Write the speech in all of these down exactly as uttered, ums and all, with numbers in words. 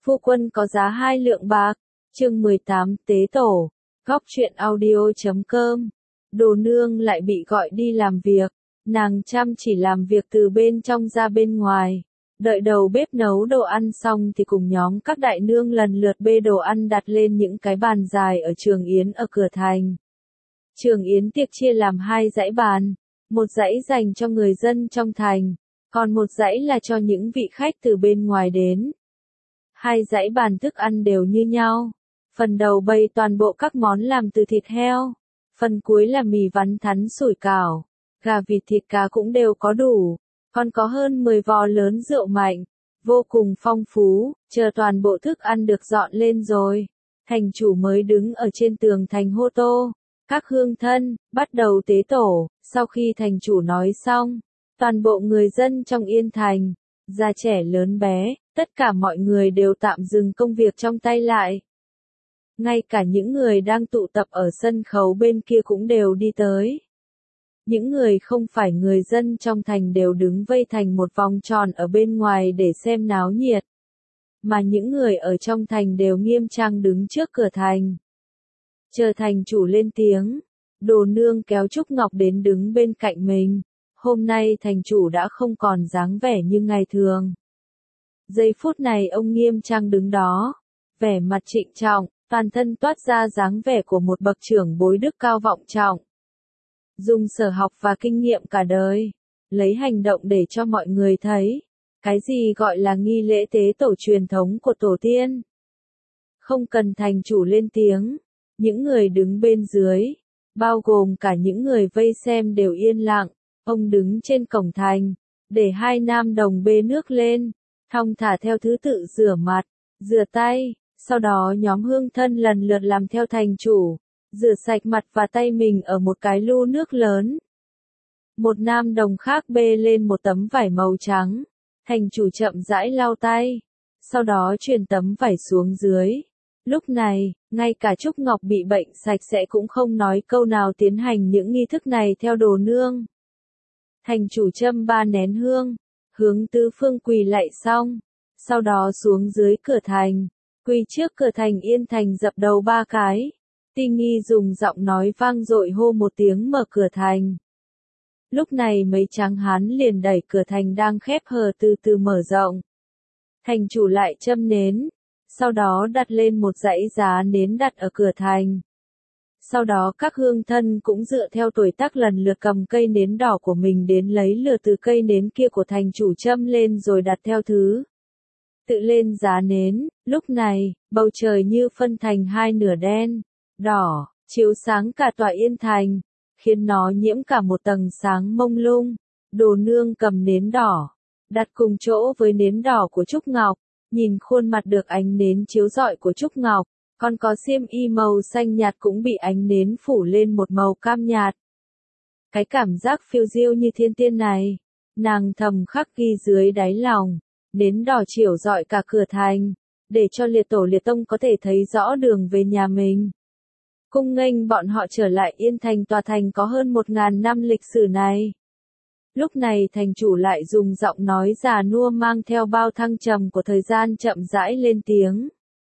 Phu quân có giá hai lượng bạc. Chương mười tám Tế Tổ. Góc truyện audio.com. Đồ nương lại bị gọi đi làm việc. Nàng chăm chỉ làm việc từ bên trong ra bên ngoài. Đợi đầu bếp nấu đồ ăn xong thì cùng nhóm các đại nương lần lượt bê đồ ăn đặt lên những cái bàn dài ở trường yến ở cửa thành. Trường yến tiệc chia làm hai dãy bàn. Một dãy dành cho người dân trong thành, còn một dãy là cho những vị khách từ bên ngoài đến. Hai dãy bàn thức ăn đều như nhau. Phần đầu bày toàn bộ các món làm từ thịt heo. Phần cuối là mì vắn thắn sủi cảo. Gà vịt thịt cá cũng đều có đủ. Còn có hơn mười vò lớn rượu mạnh. Vô cùng phong phú. Chờ toàn bộ thức ăn được dọn lên rồi. Thành chủ mới đứng ở trên tường thành hô tô. Các hương thân, bắt đầu tế tổ. Sau khi thành chủ nói xong, toàn bộ người dân trong Yên Thành, già trẻ lớn bé, tất cả mọi người đều tạm dừng công việc trong tay lại. Ngay cả những người đang tụ tập ở sân khấu bên kia cũng đều đi tới. Những người không phải người dân trong thành đều đứng vây thành một vòng tròn ở bên ngoài để xem náo nhiệt. Mà những người ở trong thành đều nghiêm trang đứng trước cửa thành. Chờ thành chủ lên tiếng, Đồ nương kéo Trúc Ngọc đến đứng bên cạnh mình. Hôm nay thành chủ đã không còn dáng vẻ như ngày thường. Giây phút này ông nghiêm trang đứng đó, vẻ mặt trịnh trọng, toàn thân toát ra dáng vẻ của một bậc trưởng bối đức cao vọng trọng. Dùng sở học và kinh nghiệm cả đời, lấy hành động để cho mọi người thấy, cái gì gọi là nghi lễ tế tổ truyền thống của tổ tiên. Không cần thành chủ lên tiếng, những người đứng bên dưới, bao gồm cả những người vây xem đều yên lặng. Ông đứng trên cổng thành, để hai nam đồng bê nước lên, thong thả theo thứ tự rửa mặt, rửa tay, sau đó nhóm hương thân lần lượt làm theo thành chủ, rửa sạch mặt và tay mình ở một cái lu nước lớn. Một nam đồng khác bê lên một tấm vải màu trắng, thành chủ chậm rãi lau tay, sau đó truyền tấm vải xuống dưới. Lúc này, ngay cả Trúc Ngọc bị bệnh sạch sẽ cũng không nói câu nào tiến hành những nghi thức này theo Đồ nương. Thành chủ châm ba nén hương, hướng tứ phương quỳ lạy xong, sau đó xuống dưới cửa thành, quỳ trước cửa thành Yên Thành dập đầu ba cái. Ti Nghi dùng giọng nói vang dội hô một tiếng mở cửa thành. Lúc này mấy tráng hán liền đẩy cửa thành đang khép hờ từ từ mở rộng. Thành chủ lại châm nến, sau đó đặt lên một dãy giá nến đặt ở cửa thành. Sau đó các hương thân cũng dựa theo tuổi tác lần lượt cầm cây nến đỏ của mình đến lấy lửa từ cây nến kia của thành chủ châm lên rồi đặt theo thứ. Tự lên giá nến, lúc này, bầu trời như phân thành hai nửa đen, đỏ, chiếu sáng cả tòa Yên Thành, khiến nó nhiễm cả một tầng sáng mông lung. Đồ nương cầm nến đỏ, đặt cùng chỗ với nến đỏ của Trúc Ngọc, nhìn khuôn mặt được ánh nến chiếu rọi của Trúc Ngọc. Còn có xiêm y màu xanh nhạt cũng bị ánh nến phủ lên một màu cam nhạt. Cái cảm giác phiêu diêu như thiên tiên này, nàng thầm khắc ghi dưới đáy lòng, nến đỏ chiếu rọi cả cửa thành, để cho liệt tổ liệt tông có thể thấy rõ đường về nhà mình. Cung nghênh bọn họ trở lại Yên Thành, tòa thành có hơn một ngàn năm lịch sử này. Lúc này thành chủ lại dùng giọng nói già nua mang theo bao thăng trầm của thời gian chậm rãi lên tiếng.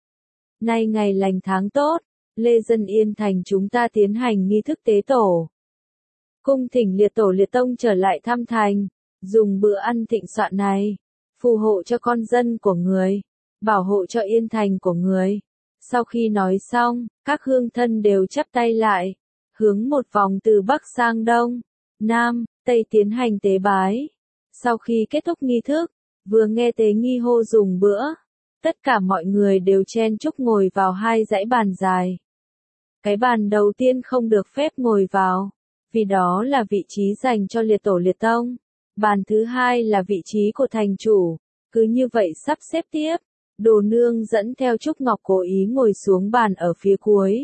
Nay ngày lành tháng tốt, lê dân Yên Thành chúng ta tiến hành nghi thức tế tổ. Cung thỉnh liệt tổ liệt tông trở lại thăm thành, dùng bữa ăn thịnh soạn này, phù hộ cho con dân của người, bảo hộ cho Yên Thành của người. Sau khi nói xong, các hương thân đều chắp tay lại, hướng một vòng từ Bắc sang Đông, Nam, Tây tiến hành tế bái. Sau khi kết thúc nghi thức, vừa nghe tế nghi hô dùng bữa. Tất cả mọi người đều chen chúc ngồi vào hai dãy bàn dài. Cái bàn đầu tiên không được phép ngồi vào, vì đó là vị trí dành cho liệt tổ liệt tông. Bàn thứ hai là vị trí của thành chủ. Cứ như vậy sắp xếp tiếp, Đồ nương dẫn theo Trúc Ngọc cố ý ngồi xuống bàn ở phía cuối.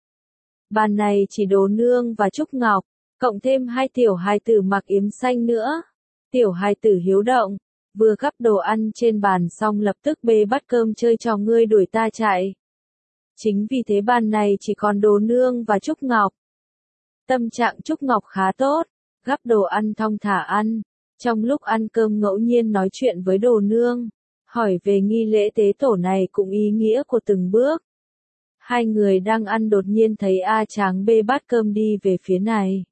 Bàn này chỉ Đồ nương và Trúc Ngọc, cộng thêm hai tiểu hài tử mặc yếm xanh nữa. Tiểu hài tử hiếu động, vừa gắp đồ ăn trên bàn xong lập tức bê bát cơm chơi trò ngươi đuổi ta chạy. Chính vì thế bàn này chỉ còn Đồ nương và Trúc Ngọc. Tâm trạng Trúc Ngọc khá tốt, gắp đồ ăn thong thả ăn. Trong lúc ăn cơm ngẫu nhiên nói chuyện với Đồ nương, hỏi về nghi lễ tế tổ này cũng ý nghĩa của từng bước. Hai người đang ăn đột nhiên thấy A Tráng bê bát cơm đi về phía này.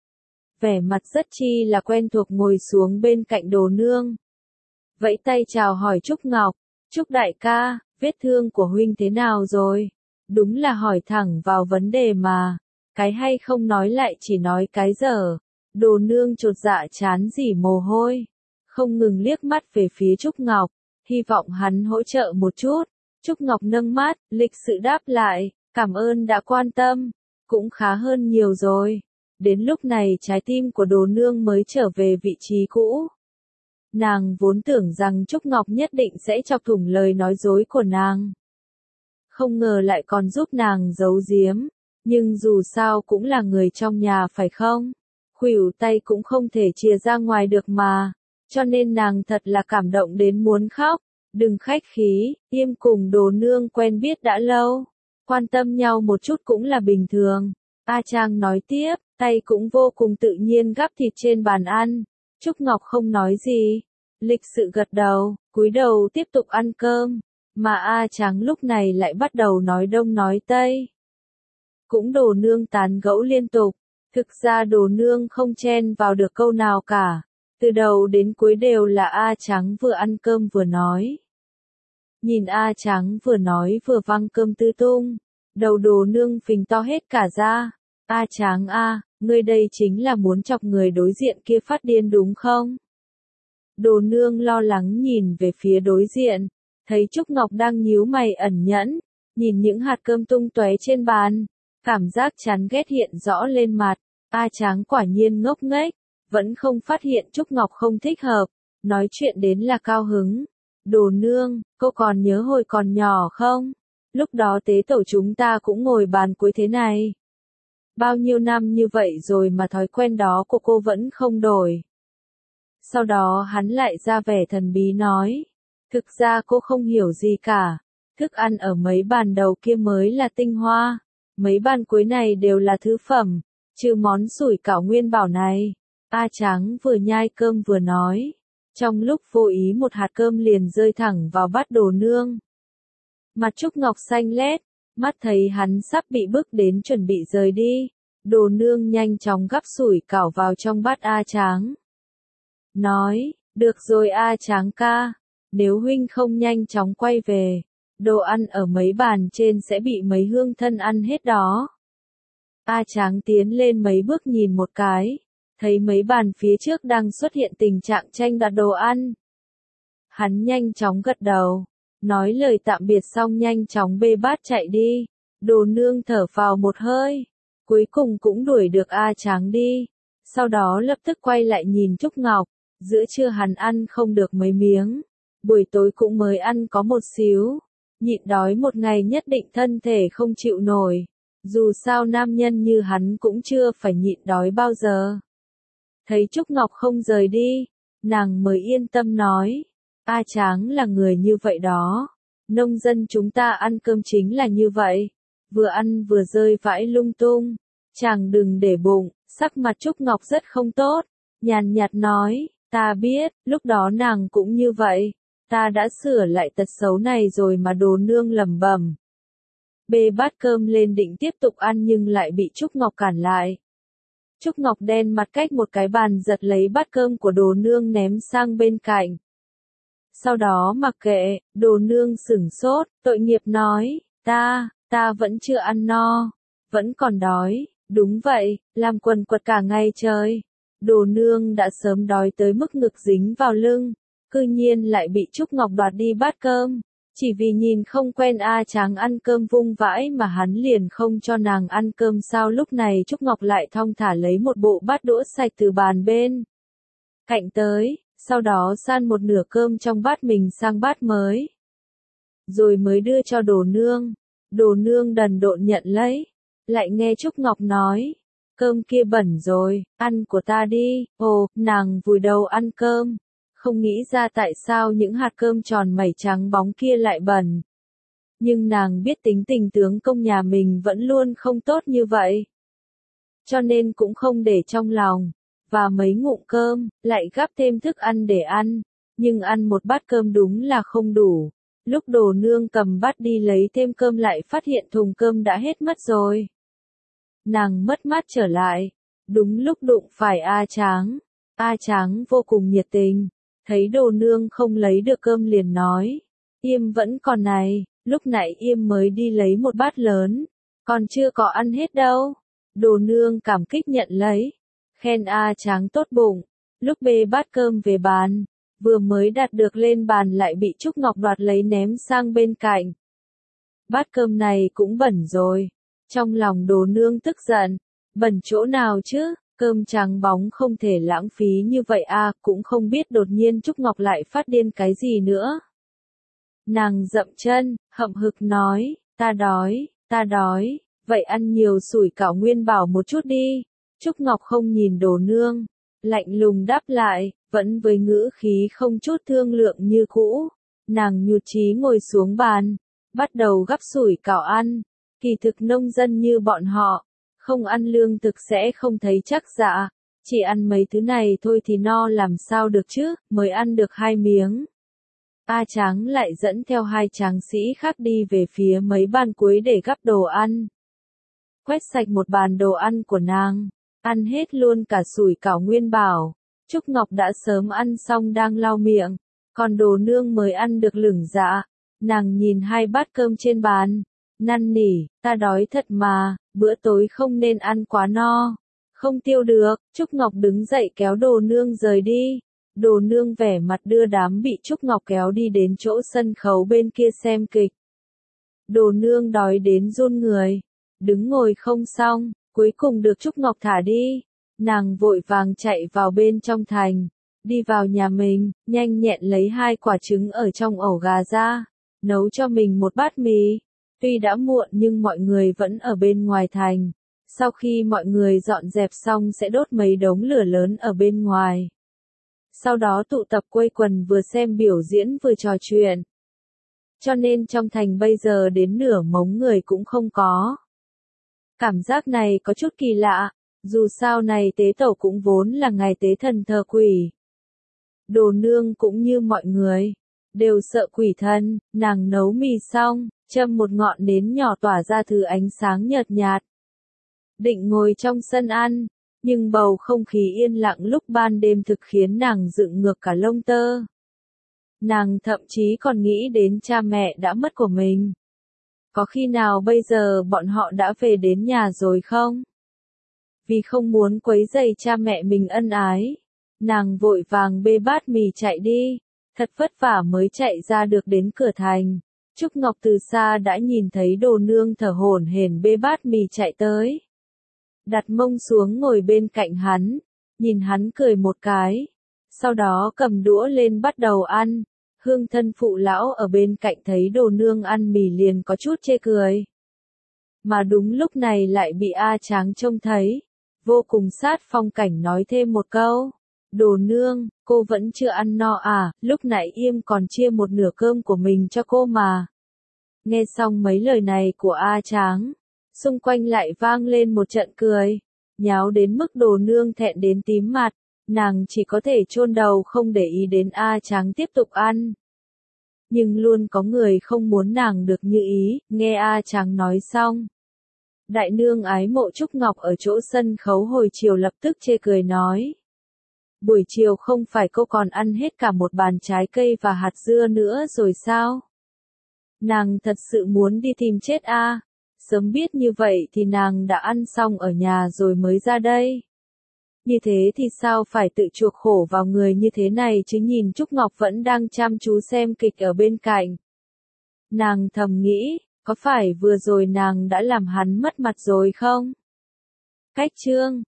Vẻ mặt rất chi là quen thuộc ngồi xuống bên cạnh Đồ Nương. Vẫy tay chào hỏi Trúc Ngọc, Trúc đại ca, vết thương của huynh thế nào rồi? Đúng là hỏi thẳng vào vấn đề mà, cái hay không nói lại chỉ nói cái dở. Đồ Nương chột dạ chán rỉ mồ hôi, không ngừng liếc mắt về phía Trúc Ngọc, hy vọng hắn hỗ trợ một chút. Trúc Ngọc nâng mắt, lịch sự đáp lại, cảm ơn đã quan tâm, cũng khá hơn nhiều rồi. Đến lúc này trái tim của Đồ Nương mới trở về vị trí cũ. Nàng vốn tưởng rằng Trúc Ngọc nhất định sẽ chọc thủng lời nói dối của nàng. Không ngờ lại còn giúp nàng giấu giếm, nhưng dù sao cũng là người trong nhà phải không? Khuỷu tay cũng không thể chìa ra ngoài được mà, cho nên nàng thật là cảm động đến muốn khóc. Đừng khách khí, Yêm cùng Đồ Nương quen biết đã lâu, quan tâm nhau một chút cũng là bình thường. A Trang nói tiếp, tay cũng vô cùng tự nhiên gắp thịt trên bàn ăn. Trúc Ngọc không nói gì, lịch sự gật đầu, cúi đầu tiếp tục ăn cơm, mà A Tráng lúc này lại bắt đầu nói đông nói tây. Cũng Đồ Nương tán gẫu liên tục, thực ra Đồ Nương không chen vào được câu nào cả, từ đầu đến cuối đều là A Tráng vừa ăn cơm vừa nói. Nhìn A Tráng vừa nói vừa văng cơm tứ tung, đầu Đồ Nương phình to hết cả ra. A Tráng a, ngươi đây chính là muốn chọc người đối diện kia phát điên đúng không? Đồ Nương lo lắng nhìn về phía đối diện, thấy Trúc Ngọc đang nhíu mày ẩn nhẫn, nhìn những hạt cơm tung tóe trên bàn, cảm giác chán ghét hiện rõ lên mặt. A Tráng quả nhiên ngốc nghếch, vẫn không phát hiện Trúc Ngọc không thích hợp, nói chuyện đến là cao hứng. Đồ Nương, cô còn nhớ hồi còn nhỏ không? Lúc đó tế tổ chúng ta cũng ngồi bàn cuối thế này. Bao nhiêu năm như vậy rồi mà thói quen đó của cô vẫn không đổi. Sau đó hắn lại ra vẻ thần bí nói, thực ra cô không hiểu gì cả, thức ăn ở mấy bàn đầu kia mới là tinh hoa, mấy bàn cuối này đều là thứ phẩm, trừ món sủi cảo nguyên bảo này. A Tráng vừa nhai cơm vừa nói, trong lúc vô ý một hạt cơm liền rơi thẳng vào bát Đồ Nương. Mặt Trúc Ngọc xanh lét, mắt thấy hắn sắp bị bức đến chuẩn bị rời đi, Đồ Nương nhanh chóng gắp sủi cảo vào trong bát A Tráng. Nói, được rồi A Tráng ca, nếu huynh không nhanh chóng quay về, đồ ăn ở mấy bàn trên sẽ bị mấy hương thân ăn hết đó. A Tráng tiến lên mấy bước nhìn một cái, thấy mấy bàn phía trước đang xuất hiện tình trạng tranh đoạt đồ ăn. Hắn nhanh chóng gật đầu, nói lời tạm biệt xong nhanh chóng bê bát chạy đi. Đồ Nương thở phào một hơi, cuối cùng cũng đuổi được A Tráng đi, sau đó lập tức quay lại nhìn Trúc Ngọc, giữa trưa hắn ăn không được mấy miếng, buổi tối cũng mới ăn có một xíu, nhịn đói một ngày nhất định thân thể không chịu nổi, dù sao nam nhân như hắn cũng chưa phải nhịn đói bao giờ. Thấy Trúc Ngọc không rời đi, nàng mới yên tâm nói, A Tráng là người như vậy đó, nông dân chúng ta ăn cơm chính là như vậy. Vừa ăn vừa rơi vãi lung tung, chàng đừng để bụng. Sắc mặt Trúc Ngọc rất không tốt, nhàn nhạt nói, ta biết, lúc đó nàng cũng như vậy, ta đã sửa lại tật xấu này rồi mà. Đồ Nương lẩm bẩm. Bê bát cơm lên định tiếp tục ăn nhưng lại bị Trúc Ngọc cản lại. Trúc Ngọc đen mặt cách một cái bàn giật lấy bát cơm của Đồ Nương ném sang bên cạnh. Sau đó mặc kệ, Đồ Nương sửng sốt, tội nghiệp nói, ta, ta vẫn chưa ăn no, vẫn còn đói. Đúng vậy, làm quần quật cả ngày trời. Đồ Nương đã sớm đói tới mức ngực dính vào lưng, cư nhiên lại bị Trúc Ngọc đoạt đi bát cơm. Chỉ vì nhìn không quen A Tráng ăn cơm vung vãi mà hắn liền không cho nàng ăn cơm sao. Lúc này Trúc Ngọc lại thong thả lấy một bộ bát đũa sạch từ bàn bên cạnh tới, sau đó san một nửa cơm trong bát mình sang bát mới, rồi mới đưa cho Đồ Nương. Đồ Nương đần độn nhận lấy, lại nghe Trúc Ngọc nói, cơm kia bẩn rồi, ăn của ta đi. Ồ, nàng vùi đầu ăn cơm, không nghĩ ra tại sao những hạt cơm tròn mẩy trắng bóng kia lại bẩn. Nhưng nàng biết tính tình tướng công nhà mình vẫn luôn không tốt như vậy, cho nên cũng không để trong lòng, và mấy ngụm cơm, lại gắp thêm thức ăn để ăn. nhưng ăn một bát cơm đúng là không đủ. Lúc Đồ Nương cầm bát đi lấy thêm cơm lại phát hiện thùng cơm đã hết mất rồi. Nàng mất mát trở lại, đúng lúc đụng phải A Tráng. A Tráng vô cùng nhiệt tình, thấy Đồ Nương không lấy được cơm liền nói, Yêm vẫn còn này, lúc nãy Yêm mới đi lấy một bát lớn, còn chưa có ăn hết đâu. Đồ Nương cảm kích nhận lấy, khen A Tráng tốt bụng, lúc bê bát cơm về bàn, vừa mới đặt được lên bàn lại bị Trúc Ngọc đoạt lấy ném sang bên cạnh. Bát cơm này cũng bẩn rồi. Trong lòng Đồ Nương tức giận, bẩn chỗ nào chứ, cơm trắng bóng không thể lãng phí như vậy à, cũng không biết đột nhiên Trúc Ngọc lại phát điên cái gì nữa. Nàng dậm chân, hậm hực nói, ta đói, ta đói, vậy ăn nhiều sủi cảo nguyên bảo một chút đi. Trúc Ngọc không nhìn Đồ Nương, lạnh lùng đáp lại, vẫn với ngữ khí không chút thương lượng như cũ. Nàng nhụt chí ngồi xuống bàn, bắt đầu gắp sủi cảo ăn. Kỳ thực nông dân như bọn họ, không ăn lương thực sẽ không thấy chắc dạ, chỉ ăn mấy thứ này thôi thì no làm sao được chứ, mới ăn được hai miếng. A Tráng lại dẫn theo hai tráng sĩ khác đi về phía mấy bàn cuối để gắp đồ ăn. Quét sạch một bàn đồ ăn của nàng, ăn hết luôn cả sủi cảo nguyên bảo. Trúc Ngọc đã sớm ăn xong đang lau miệng, còn Đồ Nương mới ăn được lửng dạ. Nàng nhìn hai bát cơm trên bàn, năn nỉ, ta đói thật mà, bữa tối không nên ăn quá no. Không tiêu được, Trúc Ngọc đứng dậy kéo Đồ Nương rời đi. Đồ Nương vẻ mặt đưa đám bị Trúc Ngọc kéo đi đến chỗ sân khấu bên kia xem kịch. Đồ Nương đói đến run người, đứng ngồi không xong, cuối cùng được Trúc Ngọc thả đi. Nàng vội vàng chạy vào bên trong thành, đi vào nhà mình, nhanh nhẹn lấy hai quả trứng ở trong ổ gà ra, nấu cho mình một bát mì. Tuy đã muộn nhưng mọi người vẫn ở bên ngoài thành. Sau khi mọi người dọn dẹp xong sẽ đốt mấy đống lửa lớn ở bên ngoài. Sau đó tụ tập quây quần vừa xem biểu diễn vừa trò chuyện. Cho nên trong thành bây giờ đến nửa mống người cũng không có. Cảm giác này có chút kỳ lạ, dù sao này tế tẩu cũng vốn là ngày tế thần thờ quỷ. Đồ Nương cũng như mọi người, đều sợ quỷ thân, nàng nấu mì xong, châm một ngọn nến nhỏ tỏa ra thứ ánh sáng nhợt nhạt. Định ngồi trong sân ăn, nhưng bầu không khí yên lặng lúc ban đêm thực khiến nàng dựng ngược cả lông tơ. Nàng thậm chí còn nghĩ đến cha mẹ đã mất của mình. Có khi nào bây giờ bọn họ đã về đến nhà rồi không? Vì không muốn quấy rầy cha mẹ mình ân ái, nàng vội vàng bê bát mì chạy đi, thật vất vả mới chạy ra được đến cửa thành. Trúc Ngọc từ xa đã nhìn thấy Đồ Nương thở hổn hển bê bát mì chạy tới. Đặt mông xuống ngồi bên cạnh hắn, nhìn hắn cười một cái, sau đó cầm đũa lên bắt đầu ăn. Hương thân phụ lão ở bên cạnh thấy Đồ Nương ăn mì liền có chút chê cười. Mà đúng lúc này lại bị A Tráng trông thấy, vô cùng sát phong cảnh nói thêm một câu. Đồ Nương, cô vẫn chưa ăn no à, lúc nãy Yêm còn chia một nửa cơm của mình cho cô mà. Nghe xong mấy lời này của A Tráng, xung quanh lại vang lên một trận cười, nháo đến mức Đồ Nương thẹn đến tím mặt, nàng chỉ có thể chôn đầu không để ý đến A Tráng tiếp tục ăn. Nhưng luôn có người không muốn nàng được như ý, nghe A Tráng nói xong. Đại nương ái mộ Trúc Ngọc ở chỗ sân khấu hồi chiều lập tức chê cười nói. Buổi chiều không phải cô còn ăn hết cả một bàn trái cây và hạt dưa nữa rồi sao? Nàng thật sự muốn đi tìm chết a. À? Sớm biết như vậy thì nàng đã ăn xong ở nhà rồi mới ra đây. Như thế thì sao phải tự chuộc khổ vào người như thế này chứ, nhìn Trúc Ngọc vẫn đang chăm chú xem kịch ở bên cạnh. Nàng thầm nghĩ, có phải vừa rồi nàng đã làm hắn mất mặt rồi không? Cách chương